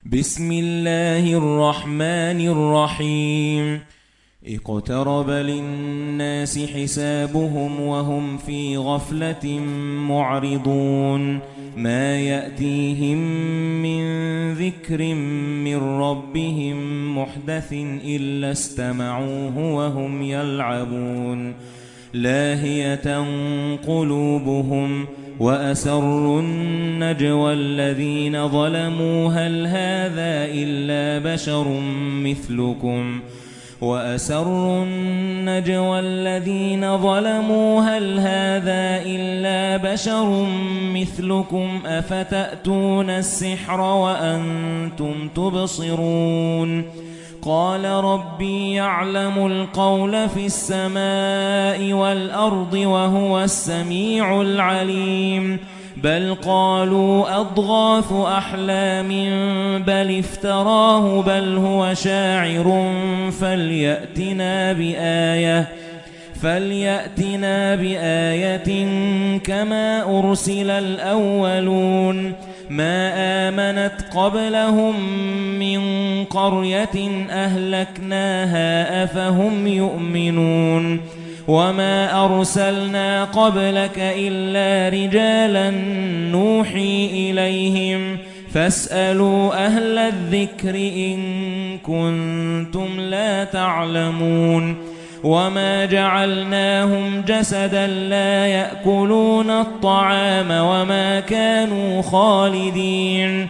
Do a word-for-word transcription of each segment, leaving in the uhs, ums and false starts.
بسم الله الرحمن الرحيم اقترب للناس حسابهم وهم في غفلة معرضون ما يأتيهم من ذكر من ربهم محدث إلا استمعوه وهم يلعبون لاهية قلوبهم وأسروا النجوى الذين ظلموا هل هذا إلا بشر مثلكم وأسروا النجوى الذين ظلموا هل هذا إلا بشر مثلكم أفتأتون السحر وأنتم تبصرون قال ربي يعلم القول في السماء والأرض وهو السميع العليم بل قالوا أضغاث أحلام بل افتراه بل هو شاعر فليأتنا بآية فليأتنا بآية كما أرسل الأولون ما آمنت قبلهم من قرية أهلكناها أفهم يؤمنون وما أرسلنا قبلك إلا رجالا نوحي إليهم فاسألوا أهل الذكر إن كنتم لا تعلمون وما جعلناهم جسدا لا يأكلون الطعام وما كانوا خالدين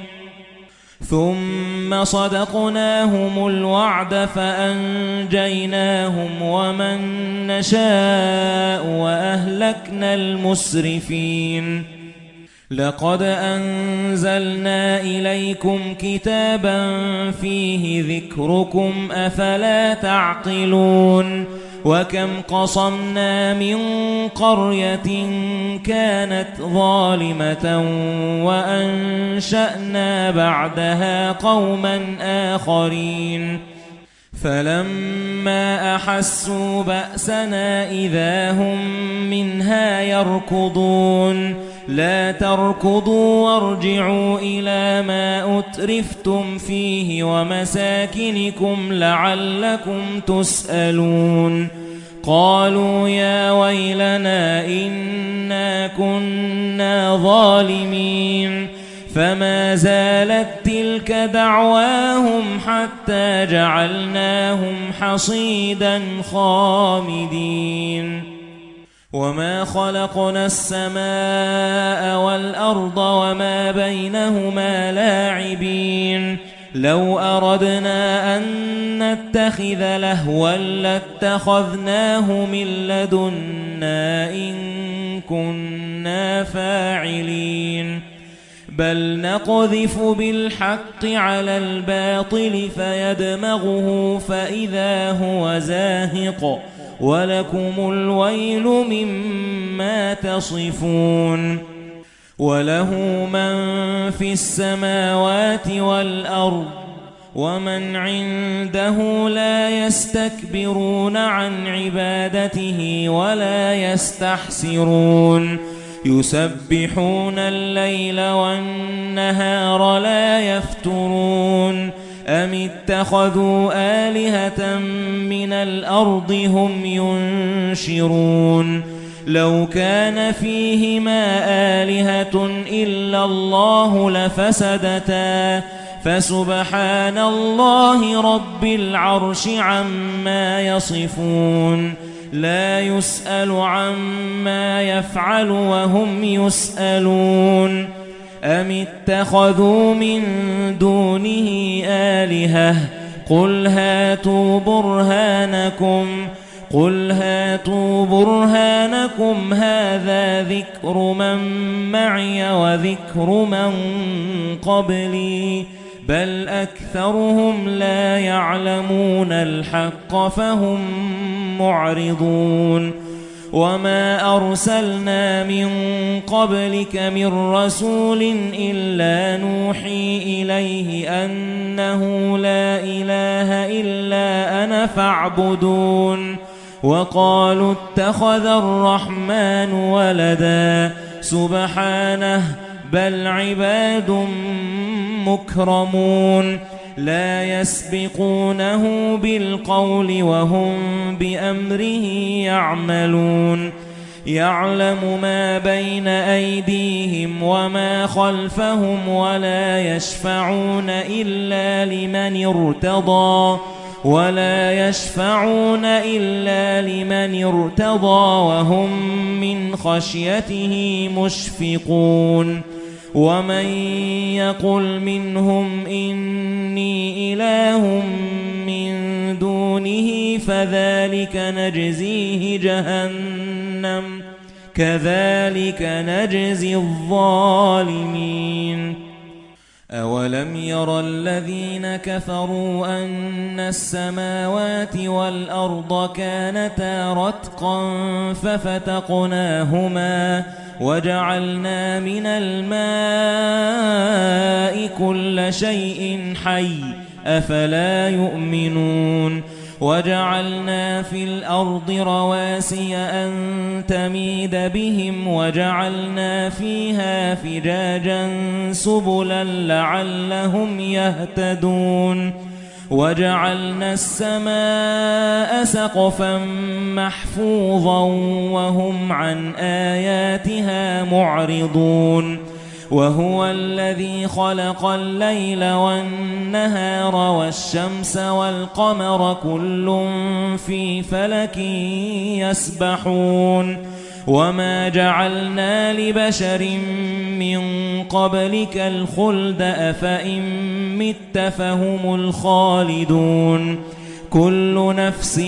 ثم صدقناهم الوعد فأنجيناهم ومن نشاء وأهلكنا المسرفين لقد أنزلنا إليكم كتابا فيه ذكركم أفلا تعقلون وكم قصمنا من قرية كانت ظالمة وأنشأنا بعدها قوما آخرين فلما أحسوا بأسنا إذا هم منها يركضون لا تركضوا وارجعوا إلى ما أترفتم فيه ومساكنكم لعلكم تسألون قالوا يا ويلنا إنا كنا ظالمين فما زالت تلك دعواهم حتى جعلناهم حصيدا خامدين وما خلقنا السماء والأرض وما بينهما لاعبين لو أردنا أن نتخذ لهوا لاتخذناه من لدنا إن كنا فاعلين بل نقذف بالحق على الباطل فيدمغه فإذا هو زاهق ولكم الويل مما تصفون وله من في السماوات والأرض ومن عنده لا يستكبرون عن عبادته ولا يستحسرون يسبحون الليل والنهار لا يفترون أم اتخذوا آلهة من الأرض هم ينشرون لو كان فيهما آلهة إلا الله لفسدتا فسبحان الله رب العرش عما يصفون لا يسأل عما يفعل وهم يسألون أم اتخذوا من دونه آلهة قل هاتوا برهانكم قل هاتوا برهانكم هذا ذكر من معي وذكر من قبلي بل أكثرهم لا يعلمون الحق فهم معرضون وما أرسلنا من قبلك من رسول إلا نوحي إليه أنه لا إله إلا أنا فاعبدون وقالوا اتخذ الرحمن ولدا سبحانه بل عباد مكرمون لا يسبقونه بالقول وهم بأمره يعملون يعلم ما بين أيديهم وما خلفهم ولا يشفعون إلا لمن ارتضى ولا يشفعون إلا لمن ارتضى وهم من خشيته مشفقون ومن يقل منهم إني إله من دونه فذلك نجزيه جهنم كذلك نجزي الظالمين أولم ير الذين كفروا أن السماوات والأرض كانتا رتقا ففتقناهما وجعلنا من الماء كل شيء حي أفلا يؤمنون وجعلنا في الأرض رواسي أن تميد بهم وجعلنا فيها فجاجا سبلا لعلهم يهتدون وجعلنا السماء سقفا محفوظا وهم عن آياتها معرضون وهو الذي خلق الليل والنهار والشمس والقمر كل في فلك يسبحون وما جعلنا لبشر من قبلك الخلد أفإن مت فهم الخالدون كل نفس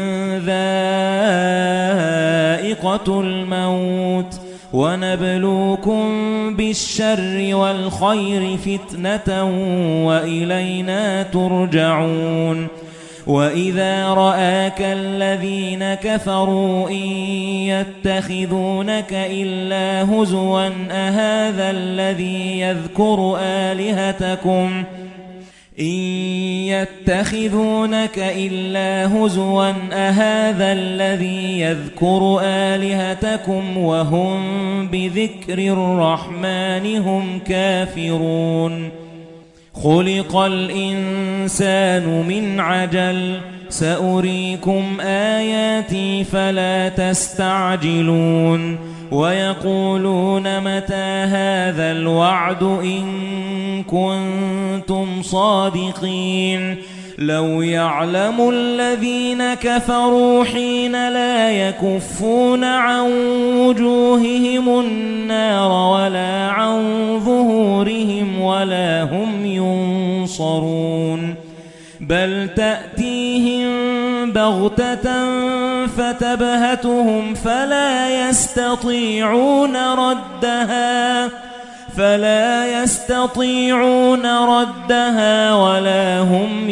ذائقة الموت ونبلوكم بالشر والخير فتنة وإلينا ترجعون وإذا رآك الذين كفروا إن يتخذونك إلا هزوا أهذا الذي يذكر آلهتكم إن يتخذونك إلا هزوا أهذا الذي يذكر آلهتكم وهم بذكر الرحمن هم كافرون خلق الإنسان من عجل سأريكم آياتي فلا تستعجلون ويقولون متى هذا الوعد إن كنتم صادقين لو يعلم الذين كفروا حين لا يكفون عن وجوههم النار ولا عن ظهورهم ولا هم ينصرون بل تأتيهم بغتة فتبهتهم فلا يستطيعون ردها فلا يستطيعون ردها ولا هم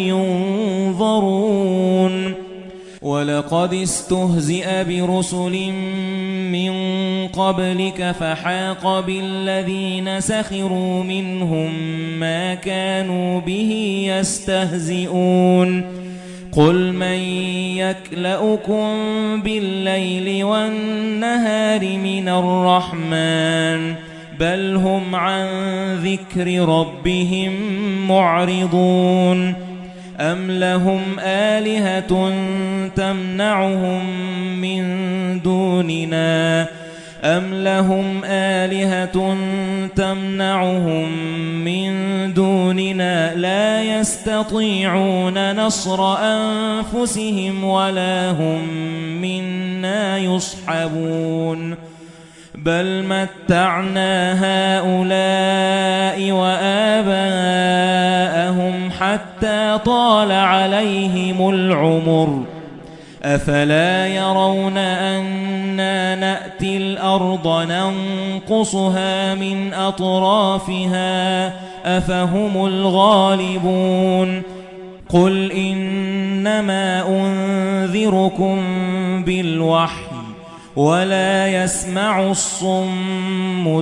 ينظرون ولقد استهزئ برسل من قبلك فحاق بالذين سخروا منهم ما كانوا به يستهزئون قل من يكلؤكم بالليل والنهار من الرحمن بل هم عن ذكر ربهم معرضون أم لهم آلهة تمنعهم من دوننا أم لهم آلهة تمنعهم من دوننا لا يستطيعون نصر أنفسهم ولا هم منا يصحبون بل متعنا هؤلاء وآباءهم حتى طال عليهم العمر أفلا يرون أنا نأتي الأرض ننقصها من أطرافها أفهم الغالبون قل إنما أنذركم بالوحي ولا يسمع الصم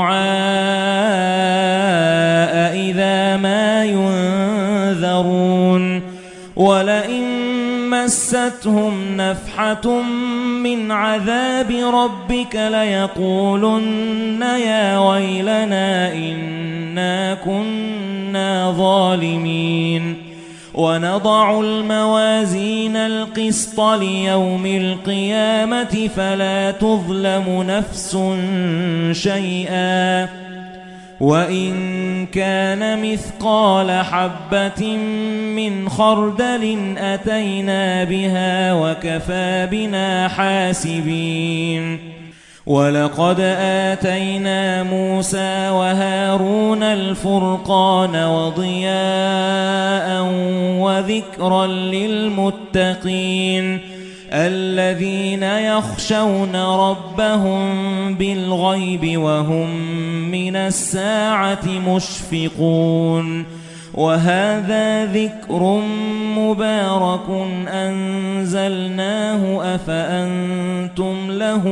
الدعاء إذا ما ينذرون ولئن مستهم نفحة من عذاب ربك ليقولن يا ويلنا إنا كنا كُنَّا ظَالِمِينَ وَنَضَعُ الْمَوَازِينَ الْقِسْطَ لِيَوْمِ الْقِيَامَةِ فَلَا تُظْلَمُ نَفْسٌ شَيْئًا وَإِن كَانَ مِثْقَالَ حَبَّةٍ مِّنْ خَرْدَلٍ أَتَيْنَا بِهَا وَكَفَى بِنَا حَاسِبِينَ وَلَقَدْ آتَيْنَا مُوسَى وَهَارُونَ الْفُرْقَانَ وَضِيَاءً وَذِكْرًا لِلْمُتَّقِينَ الَّذِينَ يَخْشَوْنَ رَبَّهُم بِالْغَيْبِ وَهُم مِّنَ السَّاعَةِ مُشْفِقُونَ وَهَذَا ذِكْرٌ مُبَارَكٌ أَنزَلْنَاهُ أَفَأَنتُمْ لَهُ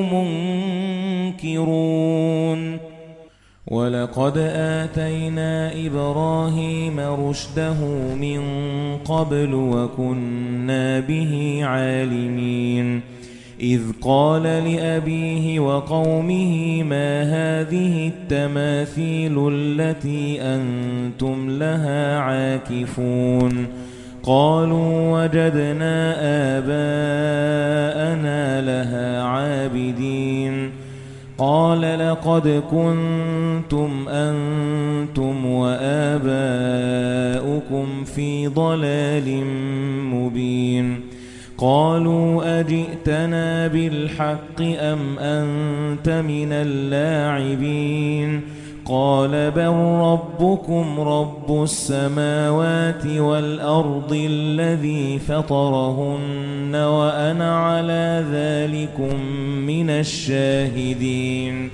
مُنكِرُونَ وَلَقَدْ آتَيْنَا إِبْرَاهِيمَ رُشْدَهُ مِنْ قَبْلُ وَكُنَّا بِهِ عَالِمِينَ إِذْ قَالَ لِأَبِيهِ وَقَوْمِهِ مَا هَذِهِ التَّمَاثِيلُ الَّتِي أَنْتُمْ لَهَا عَاكِفُونَ قَالُوا وَجَدْنَا آبَاءَنَا لَهَا عَابِدِينَ قَالَ لَقَدْ كُنْتُمْ أَنْتُمْ وَآبَاؤُكُمْ فِي ضَلَالٍ مُبِينٍ قَالُوا أَجِئْتَنَا بِالْحَقِّ أَمْ أَنْتَ مِنَ اللاعبين قَالَ بَلْ رَبُّكُمْ رَبُّ السَّمَاوَاتِ وَالْأَرْضِ الَّذِي فَطَرَهُنَّ وَأَنَا عَلَى ذَلِكُمْ مِنَ الشَّاهِدِينَ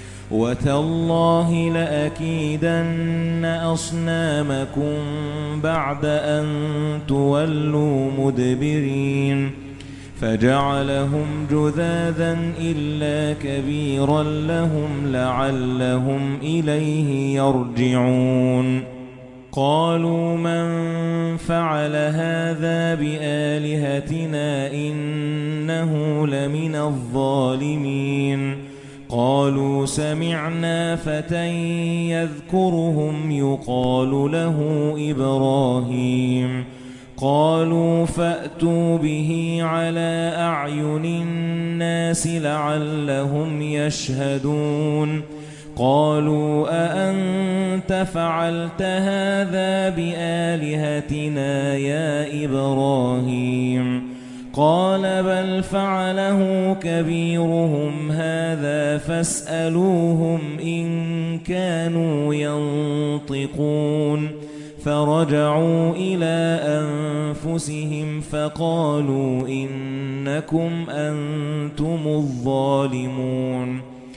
وَتَاللَّهِ لَأَكِيدَنَّ أَصْنَامَكُمْ بَعْدَ أَن تُوَلُّوا مُدْبِرِينَ فَجَعَلَهُمْ جُذَاذًا إِلَّا كَبِيرًا لَهُمْ لَعَلَّهُمْ إِلَيْهِ يَرْجِعُونَ قَالُوا مَنْ فَعَلَ هَذَا بِآلِهَتِنَا إِنَّهُ لَمِنَ الظَّالِمِينَ قَالُوا سَمِعْنَا فَتًى يَذْكُرُهُمْ يُقَالُ لَهُ إِبْرَاهِيمُ قَالُوا فَأْتُوا بِهِ عَلَى أَعْيُنِ النَّاسِ لَعَلَّهُمْ يَشْهَدُونَ قَالُوا أَأَنْتَ فَعَلْتَ هَذَا بِآلِهَتِنَا يَا إِبْرَاهِيمُ قَالَ بَلْ فَعَلَهُ كَبِيرُهُمْ هَذَا فَاسْأَلُوهُمْ إِن كَانُوا يَنطِقُونَ فَرَجَعُوا إِلَى أَنفُسِهِمْ فَقَالُوا إِنَّكُمْ أَنْتُمُ الظَّالِمُونَ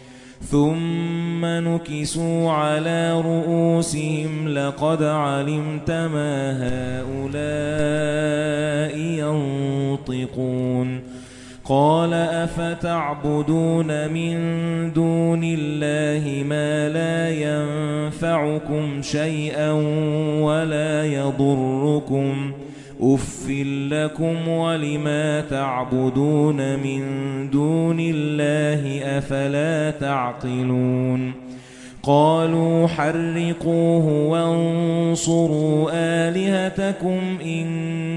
ثُمَّ نُكِسُوا عَلَى رُؤُوسِهِمْ لَقَدْ عَلِمْتَ مَا هَؤُلَاءِ يَنطِقُونَ قَالَ أَفَتَعْبُدُونَ مِن دُونِ اللَّهِ مَا لَا يَنفَعُكُمْ شَيْئًا وَلَا يَضُرُّكُمْ أُفٍّ لَّكُمْ وَلِمَا تَعْبُدُونَ مِن دُونِ اللَّهِ أَفَلَا تَعْقِلُونَ قَالُوا حَرِّقُوهُ وَانصُرُوا آلِهَتَكُمْ إِن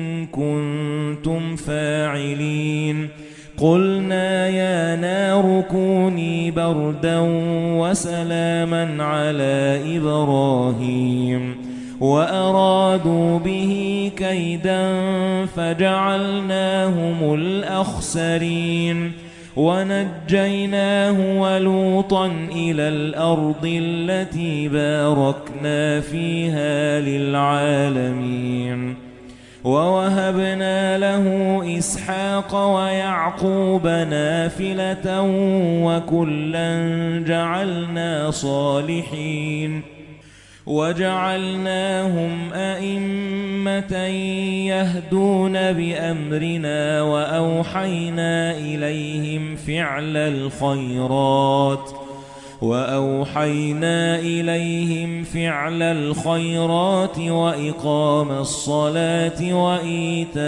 كُنتُمْ فَاعِلِينَ قُلْنَا يَا نَارُ كُونِي بَرْدًا وَسَلَامًا عَلَى إِبْرَاهِيمَ وَأَرَادُوا بِهِ كَيْدًا فَجَعَلْنَاهُمُ الْأَخْسَرِينَ وَنَجَّيْنَاهُ وَلُوطًا إِلَى الْأَرْضِ الَّتِي بَارَكْنَا فِيهَا لِلْعَالَمِينَ وَوَهَبْنَا لَهُ إِسْحَاقَ وَيَعْقُوبَ نَافِلَةً وَكُلًّا جَعَلْنَا صَالِحِينَ وَجَعَلْنَاهُمْ أَئِمَّةً يَهْدُونَ بِأَمْرِنَا وَأَوْحَيْنَا إِلَيْهِمْ فِعْلَ الْخَيْرَاتِ وَأَوْحَيْنَا إِلَيْهِمْ فِعْلَ الْخَيْرَاتِ وَإِقَامَ الصَّلَاةِ وَإِيتَاءَ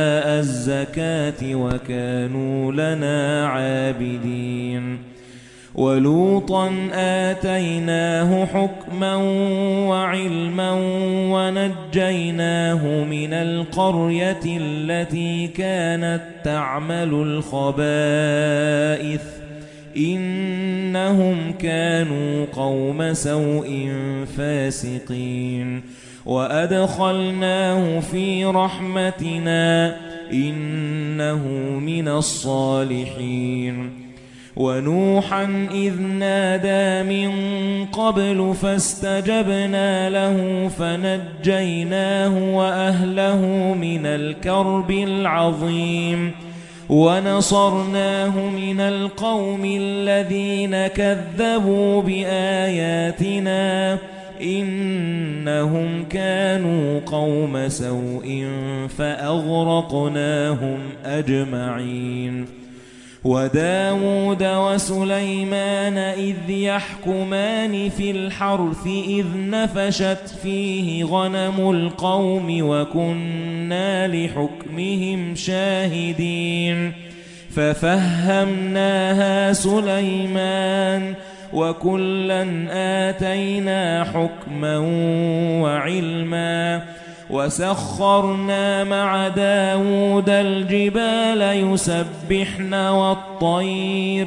الزَّكَاةِ وَكَانُوا لَنَا عَابِدِينَ وَلُوطًا آتَيْنَاهُ حُكْمًا وَعِلْمًا وَنَجَّيْنَاهُ مِنَ الْقَرْيَةِ الَّتِي كَانَتْ تَعْمَلُ الْخَبَائِثَ إِنَّهُمْ كَانُوا قَوْمَ سَوْءٍ فَاسِقِينَ وَأَدْخَلْنَاهُ فِي رَحْمَتِنَا إِنَّهُ مِنَ الصَّالِحِينَ وَنُوحًا إِذْ نَادَى مِن قَبْلُ فَاسْتَجَبْنَا لَهُ فَنَجَّيْنَاهُ وَأَهْلَهُ مِنَ الْكَرْبِ الْعَظِيمِ وَنَصَرْنَاهُ مِنَ الْقَوْمِ الَّذِينَ كَذَّبُوا بِآيَاتِنَا إِنَّهُمْ كَانُوا قَوْمَ سَوْءٍ فَأَغْرَقْنَاهُمْ أَجْمَعِينَ وَدَاوُودَ وَسُلَيْمَانَ إِذْ يَحْكُمَانِ فِي الْحَرْثِ إِذْ نَفَشَتْ فِيهِ غَنَمُ الْقَوْمِ وَكُنَّا لِحُكْمِهِمْ شَاهِدِينَ فَفَهَّمْنَاهَا سُلَيْمَانَ وَكُلًّا آتَيْنَا حُكْمًا وَعِلْمًا وَسَخَّرْنَا مَعَ دَاوُودَ الْجِبَالَ يُسَبِّحْنَ وَالطَّيْرَ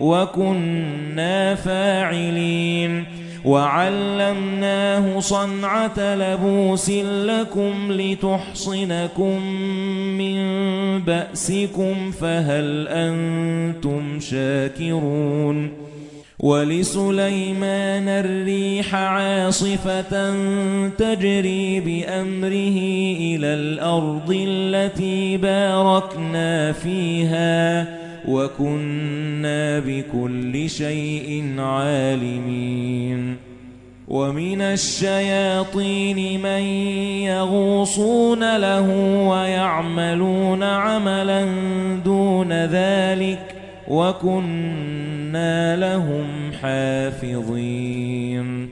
وَكُنَّا فَاعِلِينَ وَعَلَّمْنَاهُ صَنْعَةَ لَبُوسٍ لَكُمْ لِتُحْصِنَكُمْ مِنْ بَأْسِكُمْ فَهَلْ أَنْتُمْ شَاكِرُونَ وَلِسُلَيْمَانَ الرِّيحَ عَاصِفَةً تَجْرِي بِأَمْرِهِ إِلَى الْأَرْضِ الَّتِي بَارَكْنَا فِيهَا وَكُنَّا بِكُلِّ شَيْءٍ عَالِمِينَ وَمِنَ الشَّيَاطِينِ مَن يَغُوصُونَ لَهُ وَيَعْمَلُونَ عَمَلًا دُونَ ذَلِكَ وَكُنَّا لَهُمْ حَافِظِينَ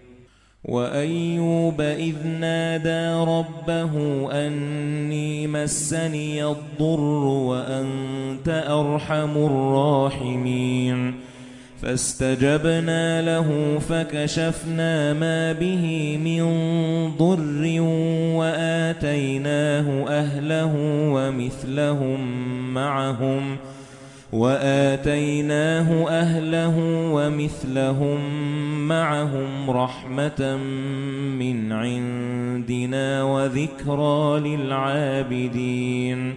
وَأَيُّوبَ إِذْ نَادَى رَبَّهُ أَنِّي مَسَّنِيَ الضُّرُّ وَأَنْتَ أَرْحَمُ الرَّاحِمِينَ فَاسْتَجَبْنَا لَهُ فَكَشَفْنَا مَا بِهِ مِنْ ضُرٍّ وَآتَيْنَاهُ أَهْلَهُ وَمِثْلَهُمْ مَعَهُمْ وَآتَيْنَاهُ أَهْلَهُ وَمِثْلَهُمْ مَعَهُمْ رَحْمَةً مِنْ عِنْدِنَا وَذِكْرَى لِلْعَابِدِينَ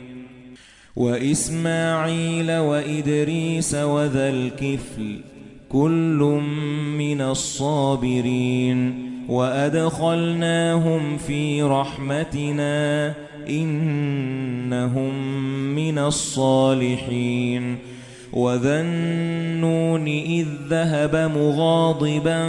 وَإِسْمَاعِيلَ وَإِدْرِيسَ وَذَا الْكِفْلِ كُلٌّ مِنَ الصَّابِرِينَ وَأَدْخَلْنَاهُمْ فِي رَحْمَتِنَا إِنَّهُمْ مِنَ الصَّالِحِينَ وَذَا النُّونِ إِذْ ذَهَبَ مُغَاضِبًا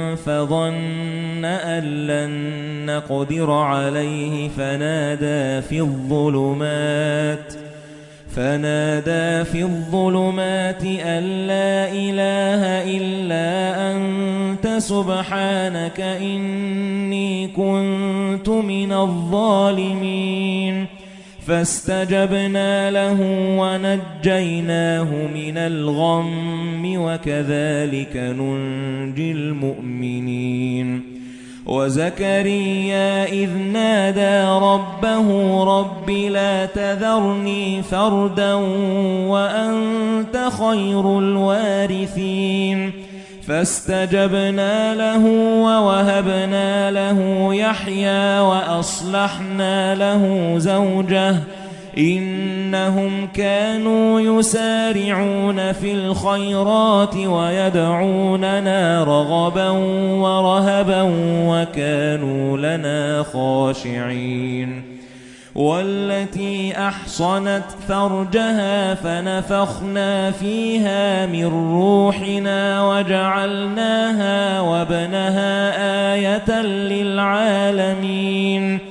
فَظَنَّ أَن لَّن نَّقْدِرَ عَلَيْهِ فَنَادَى فِي الظُّلُمَاتِ فَنَادَى فِي الظُّلُمَاتِ أَن لَّا إِلَٰهَ إِلَّا أَنتَ سُبْحَانَكَ إِنِّي كُنتُ مِنَ الظَّالِمِينَ فَاسْتَجَبْنَا لَهُ وَنَجَّيْنَاهُ مِنَ الْغَمِّ وَكَذَلِكَ نُنْجِي الْمُؤْمِنِينَ وَزَكَرِيَّا إِذْ نَادَى رَبَّهُ رَبِّ لَا تَذَرْنِي فَرْدًا وَأَنْتَ خَيْرُ الْوَارِثِينَ فَاسْتَجَبْنَا لَهُ وَوَهَبْنَا لَهُ يَحْيَى وَأَصْلَحْنَا لَهُ زَوْجَهُ إِنَّهُمْ كَانُوا يُسَارِعُونَ فِي الْخَيْرَاتِ وَيَدْعُونَنَا رَغَبًا وَرَهَبًا وَكَانُوا لَنَا خَاشِعِينَ وَالَّتِي أَحْصَنَتْ فَرْجَهَا فَنَفَخْنَا فِيهَا مِنْ رُوحِنَا وَجَعَلْنَاهَا وَابْنَهَا آيَةً لِلْعَالَمِينَ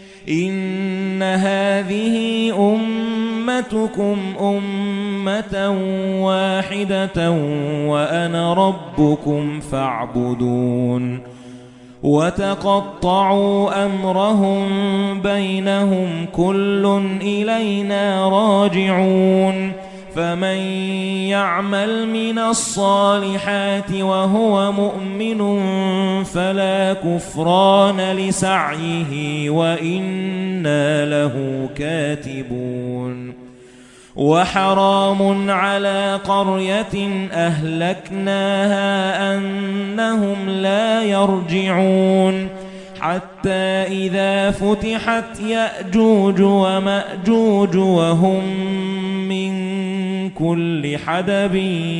إِنَّ هَذِهِ أُمَّتُكُمْ أُمَّةً وَاحِدَةً وَأَنَا رَبُّكُمْ فَاعْبُدُونِ وَتَقَطَّعُوا أَمْرَهُم بَيْنَهُمْ كُلٌّ إِلَيْنَا رَاجِعُونَ فمن يعمل من الصالحات وهو مؤمن فلا كفران لسعيه وإنا له كاتبون وحرام على قرية أهلكناها أنهم لا يرجعون حتى إذا فتحت يأجوج ومأجوج وهم من كل حدب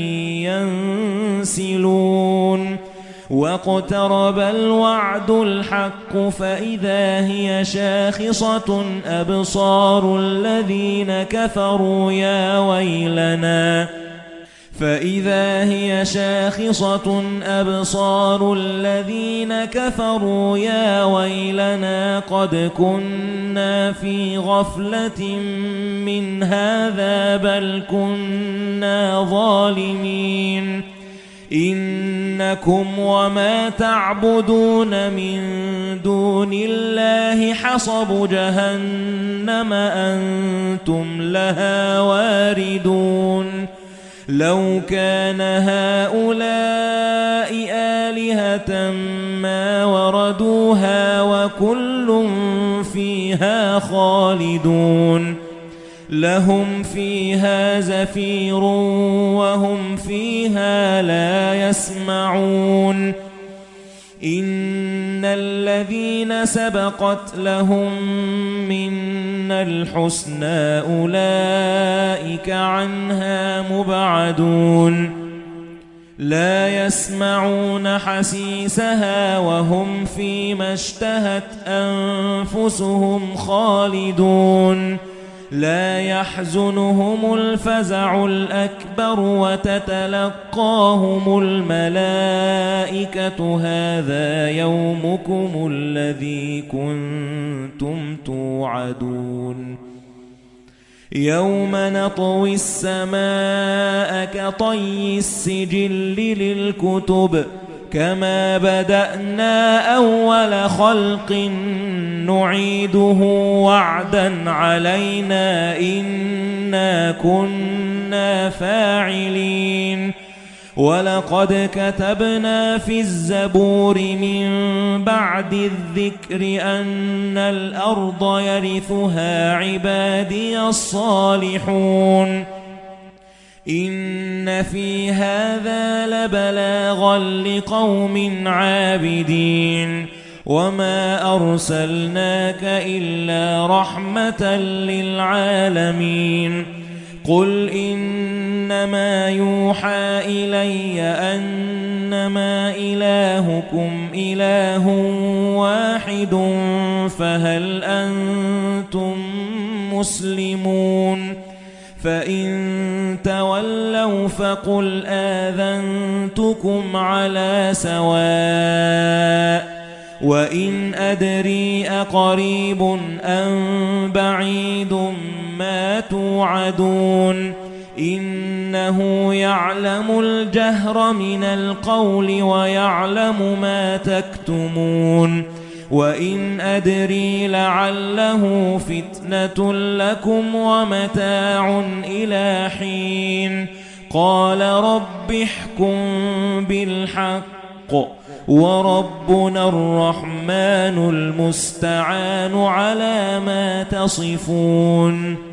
ينسلون واقترب الوعد الحق فإذا هي شاخصة أبصار الذين كفروا يا ويلنا فإذا هي شاخصة أبصار الذين كفروا يا ويلنا قد كنا في غفلة من هذا بل كنا ظالمين إنكم وما تعبدون من دون الله حصب جهنم أنتم لها واردون لو كان هؤلاء آلهة ما وردوها وكل فيها خالدون لهم فيها زفير وهم فيها لا يسمعون إن الذين سبقت لهم منا الحسنى أولئك عنها مبعدون لا يسمعون حسيسها وهم فيما اشتهت أنفسهم خالدون لا يحزنهم الفزع الأكبر وتتلقاهم الملائكة هذا يومكم الذي كنتم توعدون يوم نطوي السماء كطي السجل للكتب كما بدأنا أول خلق نعيده وعدا علينا إنا كنا فاعلين ولقد كتبنا في الزبور من بعد الذكر أن الأرض يرثها عبادي الصالحون إن في هذا لبلاغا لقوم عابدين وما أرسلناك إلا رحمة للعالمين قل إنما يوحى إلي أنما إلهكم إله واحد فهل أنتم مسلمون فإن تولوا فقل آذنتكم على سواء وإن أدري أقريب أم بعيد ما توعدون إنه يعلم الجهر من القول ويعلم ما تكتمون وإن أدري لعله فتنة لكم ومتاع إلى حين قال رب احكم بالحق وربنا الرحمن المستعان على ما تصفون